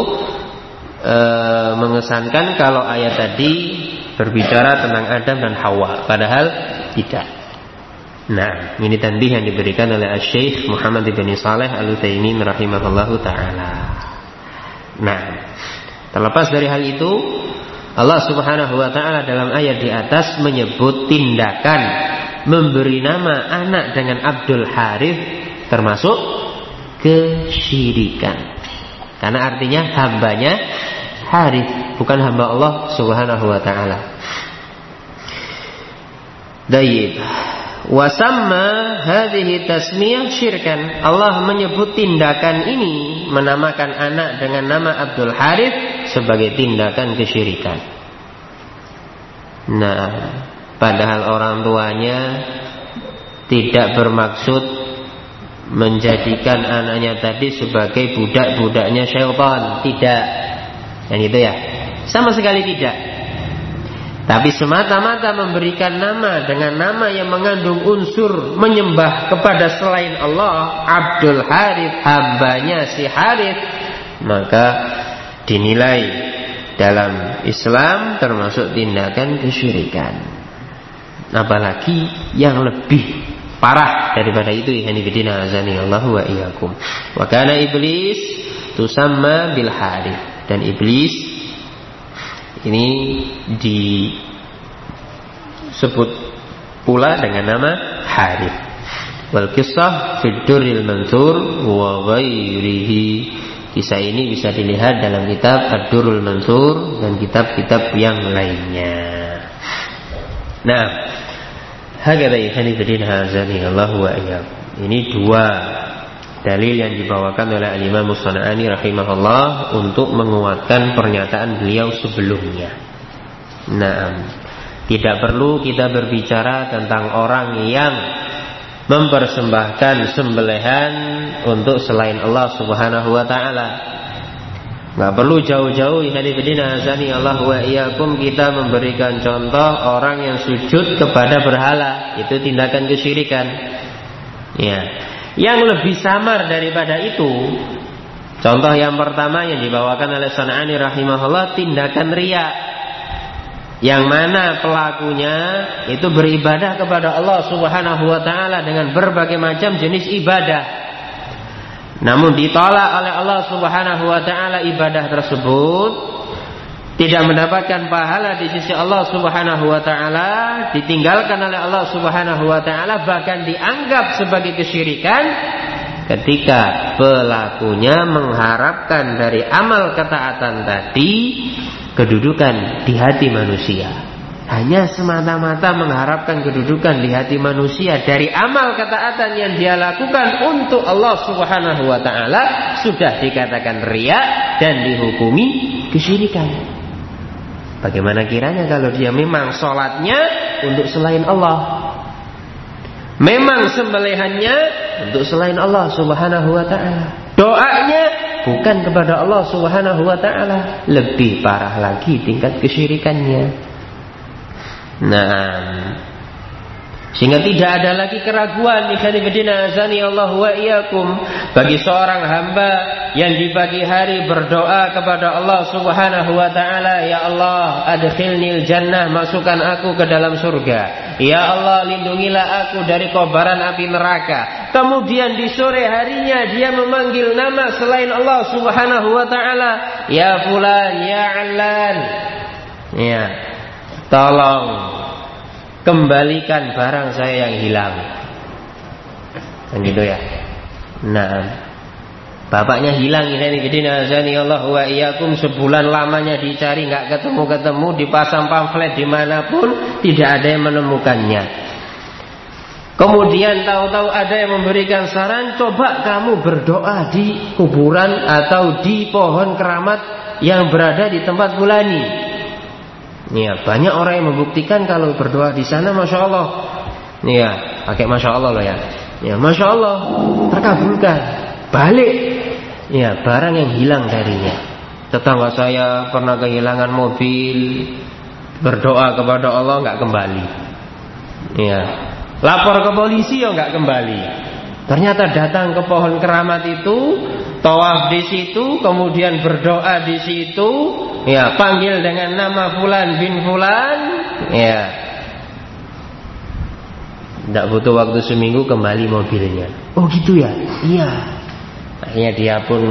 mengesankan kalau ayat tadi berbicara tentang Adam dan Hawa, padahal tidak. Nah, ini tanbih yang diberikan oleh Syekh Muhammad bin Shalih Al-Utsaimin rahimahullahu taala. Nah, terlepas dari hal itu, Allah Subhanahu wa taala dalam ayat di atas menyebut tindakan memberi nama anak dengan Abdul Harith termasuk kesyirikan. Karena artinya hambanya Harith, bukan hamba Allah Subhanahu wa taala. Baik. Wasamma hadhihi tasmiyah syirkan. Allah menyebut tindakan ini, menamakan anak dengan nama Abdul Harith, sebagai tindakan kesyirikan. Nah, padahal orang tuanya tidak bermaksud menjadikan anaknya tadi sebagai budak-budaknya syaitan, tidak. Yang itu ya, sama sekali tidak. Tapi semata-mata memberikan nama dengan nama yang mengandung unsur menyembah kepada selain Allah, Abdul Harith, hambanya si Harith, maka dinilai dalam Islam termasuk tindakan kesyirikan. Apalagi yang lebih parah daripada itu, ikhwanifidina azani Allah wa iyyakum. Wa kana iblis tusamma bil Harith, dan iblis ini disebut pula dengan nama Harith. Wal qissah fid Durril Mansur wa ghairihi. Kisah ini bisa dilihat dalam kitab Ad-Durrul Mansur dan kitab-kitab yang lainnya. Nah, hakadha ikhwani fillah azani Allah wa iyyakum. Ini dua dalil yang dibawakan oleh Al-Imam As-San'ani rahimahullah untuk menguatkan pernyataan beliau sebelumnya. Nah, tidak perlu kita berbicara tentang orang yang mempersembahkan sembelihan untuk selain Allah Subhanahu wa taala. Enggak perlu jauh-jauh azani Allah wa iyyakum kita memberikan contoh orang yang sujud kepada berhala, itu tindakan kesyirikan. Ya. Yang lebih samar daripada itu, contoh yang pertama yang dibawakan oleh San'ani rahimahullah, tindakan riya. Yang mana pelakunya itu beribadah kepada Allah Subhanahu wa taala dengan berbagai macam jenis ibadah. Namun ditolak oleh Allah Subhanahu wa taala ibadah tersebut, tidak mendapatkan pahala di sisi Allah Subhanahu wa taala, ditinggalkan oleh Allah Subhanahu wa taala, bahkan dianggap sebagai kesyirikan ketika pelakunya mengharapkan dari amal ketaatan tadi kedudukan di hati manusia. Hanya semata-mata mengharapkan kedudukan di hati manusia dari amal ketaatan yang dia lakukan untuk Allah Subhanahu wa taala sudah dikatakan riya dan dihukumi kesyirikan. Bagaimana kiranya kalau dia memang sholatnya untuk selain Allah, memang sembelihannya untuk selain Allah Subhanahu wa taala, doanya bukan kepada Allah Subhanahu wa taala, lebih parah lagi tingkat kesyirikannya. Nah, sehingga tidak ada lagi keraguan azani Allah wa iyyakum bagi seorang hamba yang di pagi hari berdoa kepada Allah Subhanahu wa taala, ya Allah, adkhilnil jannah, masukkan aku ke dalam surga. Ya Allah, lindungilah aku dari kobaran api neraka. Kemudian di sore harinya dia memanggil nama selain Allah Subhanahu wa taala, ya fulan, ya allan. Ya. Tolong kembalikan barang saya yang hilang. Kan gitu ya. Nah, bapaknya hilang azani Allah wa iyyakum, sebulan lamanya dicari enggak ketemu-ketemu, dipasang pamflet dimanapun tidak ada yang menemukannya. Kemudian tahu-tahu ada yang memberikan saran, coba kamu berdoa di kuburan atau di pohon keramat yang berada di tempat fulani. Ya, banyak orang yang membuktikan kalau berdoa di sana, masya Allah. Ya, pakai masya Allah loh ya. Ya, masya Allah, terkabulkan. Balik. Ya, barang yang hilang darinya. Tetangga saya pernah kehilangan mobil, berdoa kepada Allah nggak kembali. Ya, lapor ke polisi ya nggak kembali. Ternyata datang ke pohon keramat itu, tawaf di situ, kemudian berdoa di situ, ya, panggil dengan nama fulan bin fulan, ya. Tidak butuh waktu seminggu kembali mobilnya. Oh gitu ya? Iya. Akhirnya dia pun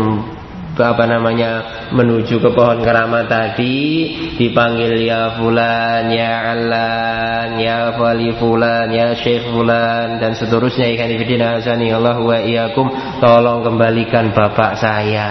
menuju ke pohon keramat tadi, dipanggil ya fulan, ya allan, ya wali fulan, ya syekh fulan, dan seterusnya. Ikhwan fillah azani Allah wa iyyakum, tolong kembalikan bapak saya.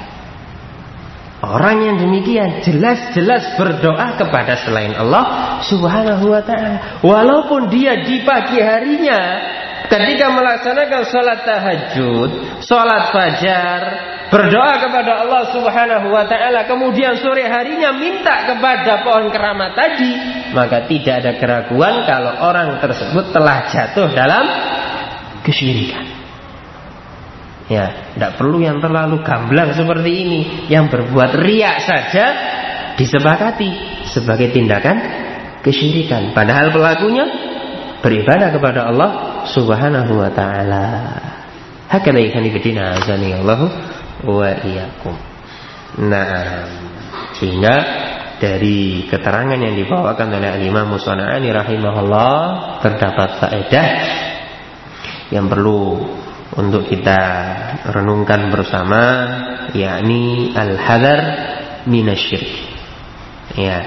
Orang yang demikian jelas-jelas berdoa kepada selain Allah Subhanahu wa ta'ala. Walaupun dia di pagi harinya ketika melaksanakan salat tahajud, salat fajar, berdoa kepada Allah Subhanahu wa ta'ala, kemudian sore harinya minta kepada pohon keramat tadi, maka tidak ada keraguan kalau orang tersebut telah jatuh dalam kesyirikan. Ya, tidak perlu yang terlalu gamblang seperti ini. Yang berbuat riya saja disepakati sebagai tindakan kesyirikan, padahal pelakunya beribadah kepada Allah Subhanahu wa ta'ala. Hakala ikhwan fillah azani Allah wa iyyakum. Nah, sehingga dari keterangan yang dibawakan oleh Al-Imam As-San'ani rahimahullah terdapat faedah yang perlu untuk kita renungkan bersama, yakni al-hadar minasyirik. Ya,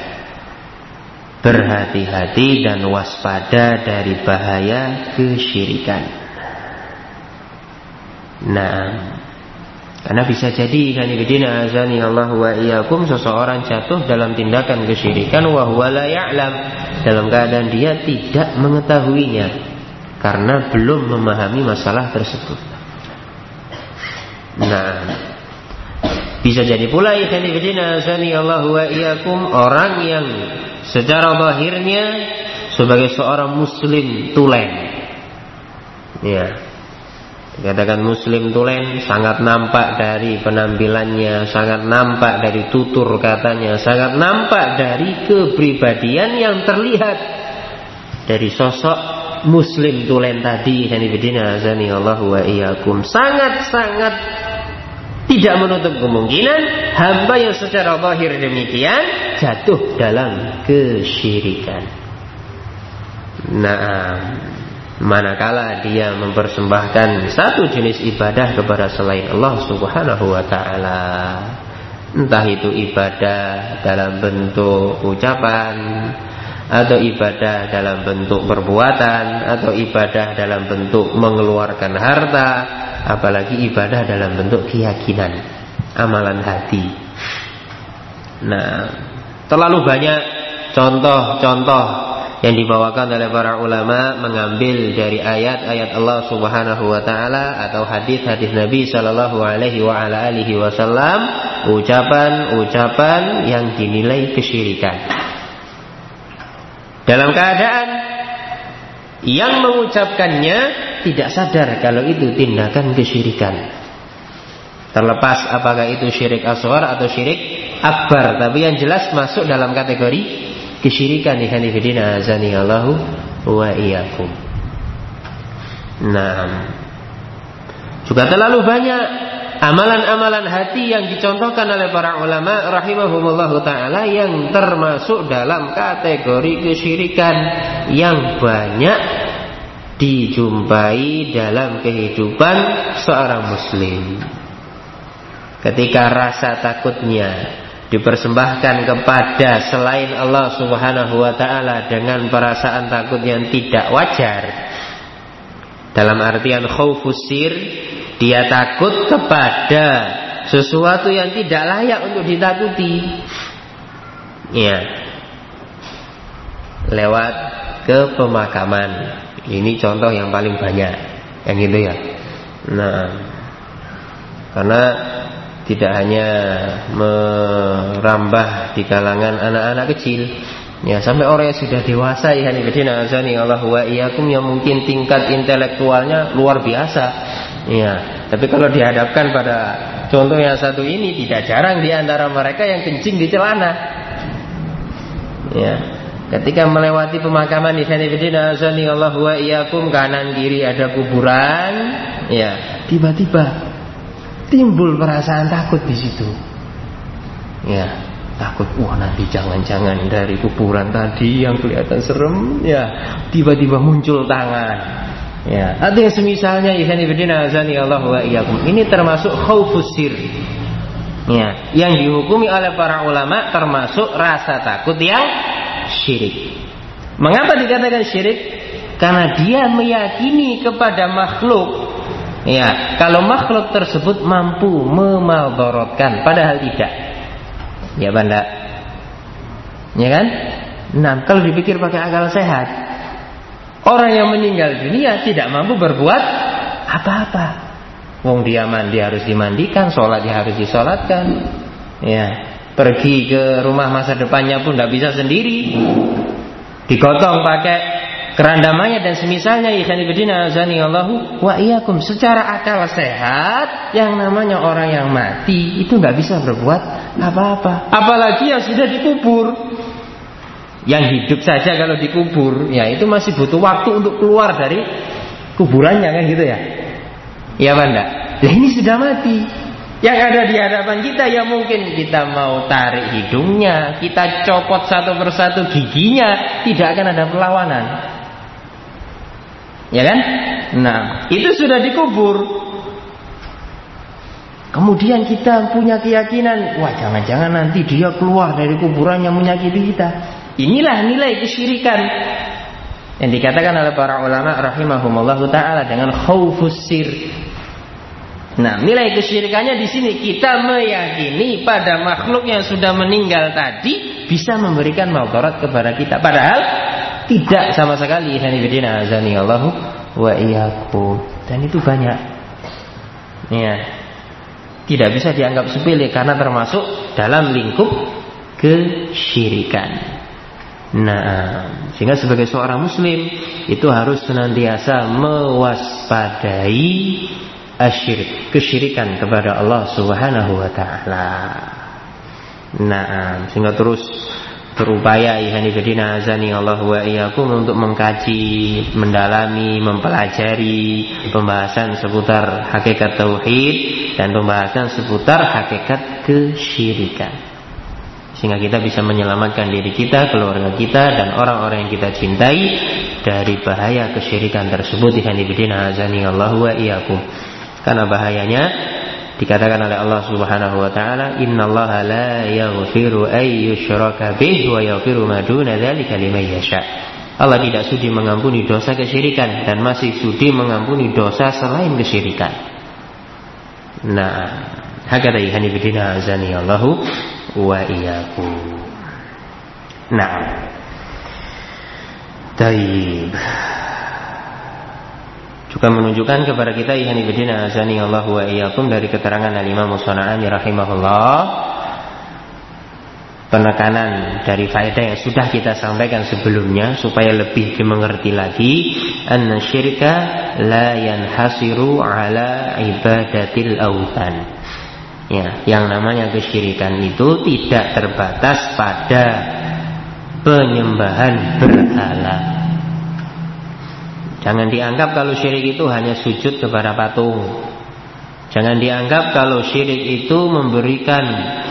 berhati-hati dan waspada dari bahaya kesyirikan. Nah, karena bisa jadi kanibidina azani Allah wa iyyakum, seseorang jatuh dalam tindakan kesyirikan wa huwa la ya'lam, dalam keadaan dia tidak mengetahuinya karena belum memahami masalah tersebut. Nah, bisa jadi pula kanibidina azani Allah wa iyyakum, orang yang secara zahirnya sebagai seorang muslim tulen, ya, dikatakan muslim tulen, sangat nampak dari penampilannya, sangat nampak dari tutur katanya, sangat nampak dari kepribadian yang terlihat dari sosok muslim tulen tadi. Hanifidina azani Allah wa iyyakum, sangat-sangat tidak menutup kemungkinan hamba yang secara zahir demikian jatuh dalam kesyirikan. Nah, manakala dia mempersembahkan satu jenis ibadah kepada selain Allah Subhanahu wa ta'ala, entah itu ibadah dalam bentuk ucapan, atau ibadah dalam bentuk perbuatan, atau ibadah dalam bentuk mengeluarkan harta, apalagi ibadah dalam bentuk keyakinan, amalan hati. Nah, terlalu banyak contoh-contoh yang dibawakan oleh para ulama mengambil dari ayat-ayat Allah Subhanahu wa taala atau hadis-hadis Nabi sallallahu alaihi wa ala alihi wasallam, ucapan-ucapan yang dinilai kesyirikan. Dalam keadaan yang mengucapkannya tidak sadar kalau itu tindakan kesyirikan. Terlepas apakah itu syirik asghar atau syirik akbar, tapi yang jelas masuk dalam kategori kesyirikan. Ikhwanifidina azani Allahu wa iyyakum. Nah, juga terlalu banyak amalan-amalan hati yang dicontohkan oleh para ulama rahimahumullahu ta'ala yang termasuk dalam kategori kesyirikan yang banyak dijumpai dalam kehidupan seorang muslim. Ketika rasa takutnya dipersembahkan kepada selain Allah Subhanahu wa ta'ala dengan perasaan takut yang tidak wajar, dalam artian khaufus sir, dia takut kepada sesuatu yang tidak layak untuk ditakuti, ya, lewat ke pemakaman. Ini contoh yang paling banyak yang gitu ya. Nah, karena tidak hanya merambah di kalangan anak-anak kecil, ya, sampai orang yang sudah dewasa, ya, azani Allah wa iyyakum, yang mungkin tingkat intelektualnya luar biasa, ya. Tapi kalau dihadapkan pada contoh yang satu ini, tidak jarang di antara mereka yang kencing di celana, ya. Ketika melewati pemakaman, azani Allah wa iyyakum, kanan kiri ada kuburan, ya, tiba-tiba timbul perasaan takut di situ, ya, takut, wah nanti jangan-jangan dari kuburan tadi yang kelihatan serem, ya, tiba-tiba muncul tangan, ya, atau yang semisalnya. Azani Allah wa iyyakum, ini termasuk khaufus sir, ya, yang dihukumi oleh para ulama termasuk rasa takut yang syirik. Mengapa dikatakan syirik? Karena dia meyakini kepada makhluk, ya, kalau makhluk tersebut mampu memaldaratkan, padahal tidak. Ya banda, ya kan? Nah, kalau dipikir pakai akal sehat, orang yang meninggal dunia tidak mampu berbuat apa-apa. Wong dia mandi harus dimandikan, sholat dia harus disolatkan, ya, pergi ke rumah masa depannya pun tidak bisa sendiri, digotong pakai keranda mayat dan semisalnya. Ikhwanifidina azani Allahu wa iyyakum, secara akal sehat yang namanya orang yang mati itu nggak bisa berbuat apa-apa, apalagi yang sudah dikubur. Yang hidup saja kalau dikubur, ya, itu masih butuh waktu untuk keluar dari kuburannya, kan gitu ya. Ya banda, ya, ini sudah mati. Yang ada di hadapan kita, ya mungkin kita mau tarik hidungnya, kita copot satu persatu giginya, tidak akan ada perlawanan, ya kan? Nah, itu sudah dikubur. Kemudian kita punya keyakinan, wah jangan-jangan nanti dia keluar dari kuburannya menyakiti kita. Inilah nilai kesyirikan yang dikatakan oleh para ulama rahimahumullah ta'ala dengan khaufus sir, Nah, nilai kesyirikannya di sini kita meyakini pada makhluk yang sudah meninggal tadi bisa memberikan madarat kepada kita, padahal tidak sama sekali. Hanifidina azani Allahu wa iyyakum. Dan itu banyak. Ya. Tidak bisa dianggap sepele karena termasuk dalam lingkup kesyirikan. Nah, sehingga sebagai seorang muslim itu harus senantiasa mewaspadai asyirik, kesyirikan kepada Allah Subhanahu wa taala. Nah, sehingga terus berupaya ihwanifidina azani Allah wa iyyakum untuk mengkaji, mendalami, mempelajari pembahasan seputar hakikat tauhid dan pembahasan seputar hakikat kesyirikan. Sehingga kita bisa menyelamatkan diri kita, keluarga kita, dan orang-orang yang kita cintai dari bahaya kesyirikan tersebut. Ihwanifidina azani Allah wa iyyakum. Karena bahayanya dikatakan oleh Allah Subhanahu wa taala, "Innallaha la yaghfiru ay yushraka bihi wa yaghfiru ma duna dzalika liman yasha." Allah tidak sudi mengampuni dosa kesyirikan dan masih sudi mengampuni dosa selain kesyirikan. Nah, hakada ihwanifidina azani Allahu wa iyyakum. Nah. Taib. Juga menunjukkan kepada kita ihwanifidina azani Allahu wa iyyakum dari keterangan Al-Imam As-San'ani rahimahullah, penekanan dari faedah yang sudah kita sampaikan sebelumnya supaya lebih dimengerti lagi, anna syirka la yanhasiru ala ibadatil awthan. Ya, yang namanya kesyirikan itu tidak terbatas pada penyembahan berhala. Jangan dianggap kalau syirik itu hanya sujud kepada patung. Jangan dianggap kalau syirik itu memberikan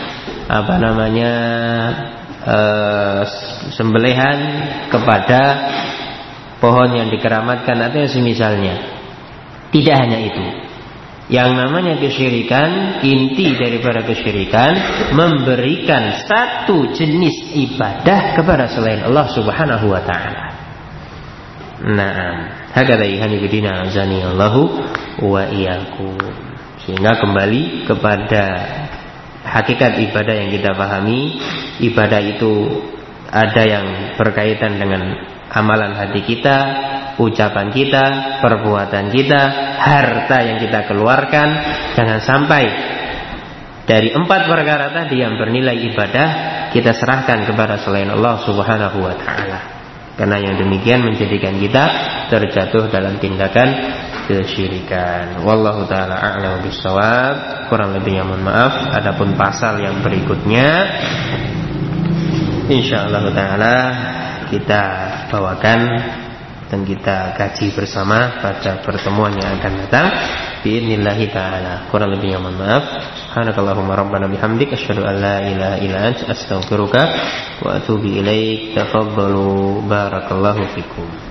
sembelihan kepada pohon yang dikeramatkan atau yang semisalnya. Tidak hanya itu. Yang namanya kesyirikan, inti daripada kesyirikan, memberikan satu jenis ibadah kepada selain Allah Subhanahu wa ta'ala. Nah, hakadha ihwanifidina azani Allahu wa iyyakum. Sehingga kembali kepada hakikat ibadah yang kita pahami. Ibadah itu ada yang berkaitan dengan amalan hati kita, ucapan kita, perbuatan kita, harta yang kita keluarkan. Jangan sampai dari 4 perkara tadi yang bernilai ibadah kita serahkan kepada selain Allah Subhanahu wa ta'ala. Karena yang demikian menjadikan kita terjatuh dalam tindakan kesyirikan. Wallahu ta'ala a'lam bishawab. Kurang lebihnya mohon maaf. Adapun pasal yang berikutnya insyaallah ta'ala kita bawakan dan kita kaji bersama pada pertemuan yang akan datang biidznillah ta'ala. Kurang lebihnya mohon maaf. Subhanakallahumma rabbana bihamdik asyhadu an la ilaha illa anta astaghfiruka wa atubu ilaik. Tafaddalu barakallahu fikum.